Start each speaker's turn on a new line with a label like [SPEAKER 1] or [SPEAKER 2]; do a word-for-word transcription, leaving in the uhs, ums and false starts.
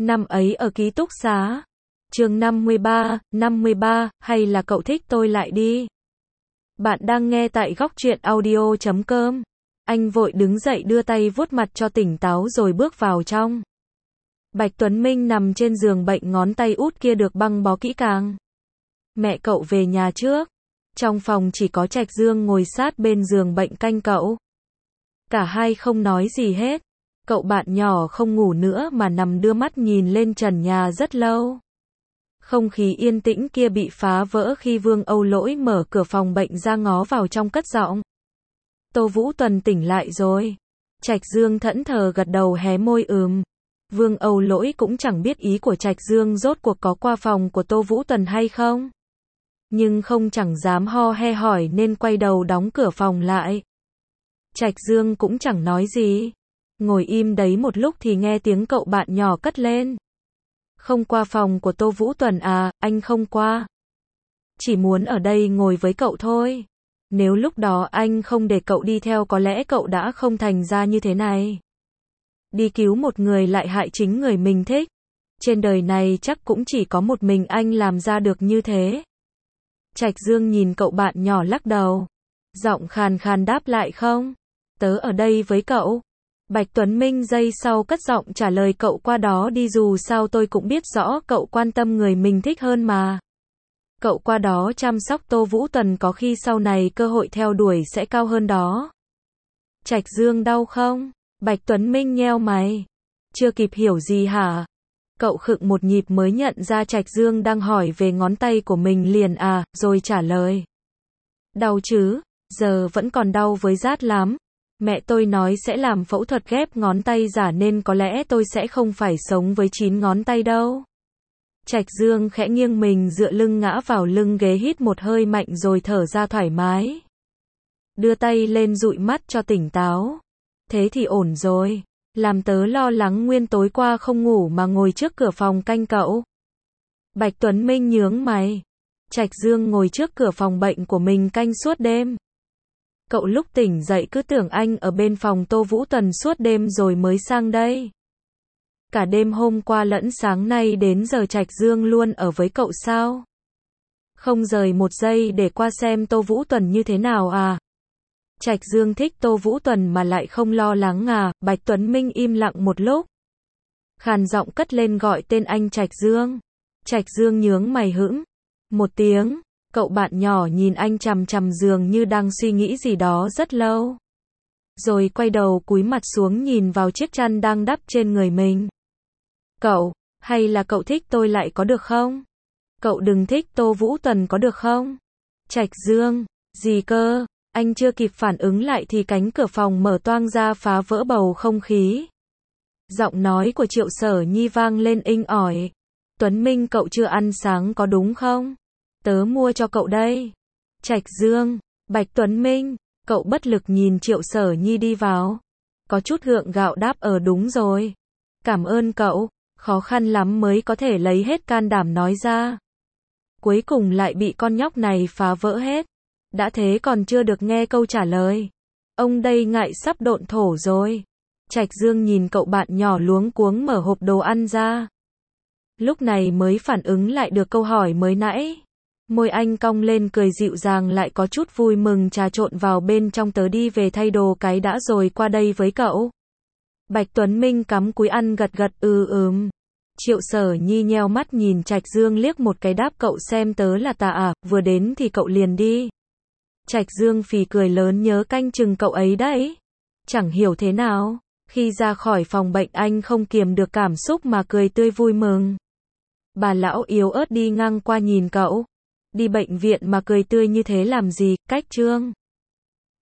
[SPEAKER 1] Năm ấy ở ký túc xá. Chương năm mươi ba, năm mươi ba, hay là cậu thích tôi lại đi. Bạn đang nghe tại góc truyện audio chấm com. Anh vội đứng dậy đưa tay vuốt mặt cho tỉnh táo rồi bước vào trong. Bạch Tuấn Minh nằm trên giường bệnh, ngón tay út kia được băng bó kỹ càng. Mẹ cậu về nhà trước. Trong phòng chỉ có Trạch Dương ngồi sát bên giường bệnh canh cậu. Cả hai không nói gì hết. Cậu bạn nhỏ không ngủ nữa mà nằm đưa mắt nhìn lên trần nhà rất lâu. Không khí yên tĩnh kia bị phá vỡ khi Vương Âu Lỗi mở cửa phòng bệnh ra ngó vào trong cất giọng. Tô Vũ Tuần tỉnh lại rồi. Trạch Dương thẫn thờ gật đầu hé môi ừm. Vương Âu Lỗi cũng chẳng biết ý của Trạch Dương rốt cuộc có qua phòng của Tô Vũ Tuần hay không. Nhưng không chẳng dám ho he hỏi nên quay đầu đóng cửa phòng lại. Trạch Dương cũng chẳng nói gì. Ngồi im đấy một lúc thì nghe tiếng cậu bạn nhỏ cất lên. Không qua phòng của Tô Vũ Tuần à, anh không qua. Chỉ muốn ở đây ngồi với cậu thôi. Nếu lúc đó anh không để cậu đi theo có lẽ cậu đã không thành ra như thế này. Đi cứu một người lại hại chính người mình thích. Trên đời này chắc cũng chỉ có một mình anh làm ra được như thế. Trạch Dương nhìn cậu bạn nhỏ lắc đầu. Giọng khàn khàn đáp lại không. Tớ ở đây với cậu. Bạch Tuấn Minh giây sau cất giọng trả lời cậu qua đó đi, dù sao tôi cũng biết rõ cậu quan tâm người mình thích hơn mà. Cậu qua đó chăm sóc Tô Vũ Tuần có khi sau này cơ hội theo đuổi sẽ cao hơn đó. Trạch Dương đau không? Bạch Tuấn Minh nheo mày. Chưa kịp hiểu gì hả? Cậu khựng một nhịp mới nhận ra Trạch Dương đang hỏi về ngón tay của mình liền à, rồi trả lời. Đau chứ, giờ vẫn còn đau với rát lắm. Mẹ tôi nói sẽ làm phẫu thuật ghép ngón tay giả nên có lẽ tôi sẽ không phải sống với chín ngón tay đâu. Trạch Dương khẽ nghiêng mình dựa lưng ngã vào lưng ghế, hít một hơi mạnh rồi thở ra thoải mái. Đưa tay lên dụi mắt cho tỉnh táo. Thế thì ổn rồi. Làm tớ lo lắng nguyên tối qua không ngủ mà ngồi trước cửa phòng canh cậu. Bạch Tuấn Minh nhướng mày. Trạch Dương ngồi trước cửa phòng bệnh của mình canh suốt đêm. Cậu lúc tỉnh dậy cứ tưởng anh ở bên phòng Tô Vũ Tuần suốt đêm rồi mới sang đây. Cả đêm hôm qua lẫn sáng nay đến giờ Trạch Dương luôn ở với cậu sao? Không rời một giây để qua xem Tô Vũ Tuần như thế nào à? Trạch Dương thích Tô Vũ Tuần mà lại không lo lắng à? Bạch Tuấn Minh im lặng một lúc. Khàn giọng cất lên gọi tên anh Trạch Dương. Trạch Dương nhướng mày hững. Một tiếng. Cậu bạn nhỏ nhìn anh chằm chằm dường như đang suy nghĩ gì đó rất lâu. Rồi quay đầu cúi mặt xuống nhìn vào chiếc chăn đang đắp trên người mình. Cậu, hay là cậu thích tôi lại có được không? Cậu đừng thích Tô Vũ Tuần có được không? Trạch Dương, gì cơ? Anh chưa kịp phản ứng lại thì cánh cửa phòng mở toang ra phá vỡ bầu không khí. Giọng nói của Triệu Sở Nhi vang lên inh ỏi. Tuấn Minh, cậu chưa ăn sáng có đúng không? Tớ mua cho cậu đây. Trạch Dương, Bạch Tuấn Minh, cậu bất lực nhìn Triệu Sở Nhi đi vào. Có chút gượng gạo đáp ở đúng rồi. Cảm ơn cậu, khó khăn lắm mới có thể lấy hết can đảm nói ra. Cuối cùng lại bị con nhóc này phá vỡ hết. Đã thế còn chưa được nghe câu trả lời. Ông đây ngại sắp độn thổ rồi. Trạch Dương nhìn cậu bạn nhỏ luống cuống mở hộp đồ ăn ra. Lúc này mới phản ứng lại được câu hỏi mới nãy. Môi anh cong lên cười dịu dàng lại có chút vui mừng, trà trộn vào bên trong, tớ đi về thay đồ cái đã rồi qua đây với cậu. Bạch Tuấn Minh cắm cúi ăn gật gật ừ ừm. Triệu Sở Nhi nheo mắt nhìn Trạch Dương liếc một cái đáp cậu xem tớ là tà à, vừa đến thì cậu liền đi. Trạch Dương phì cười lớn nhớ canh chừng cậu ấy đấy. Chẳng hiểu thế nào, khi ra khỏi phòng bệnh anh không kiềm được cảm xúc mà cười tươi vui mừng. Bà lão yếu ớt đi ngang qua nhìn cậu. Đi bệnh viện mà cười tươi như thế làm gì, cách Trương.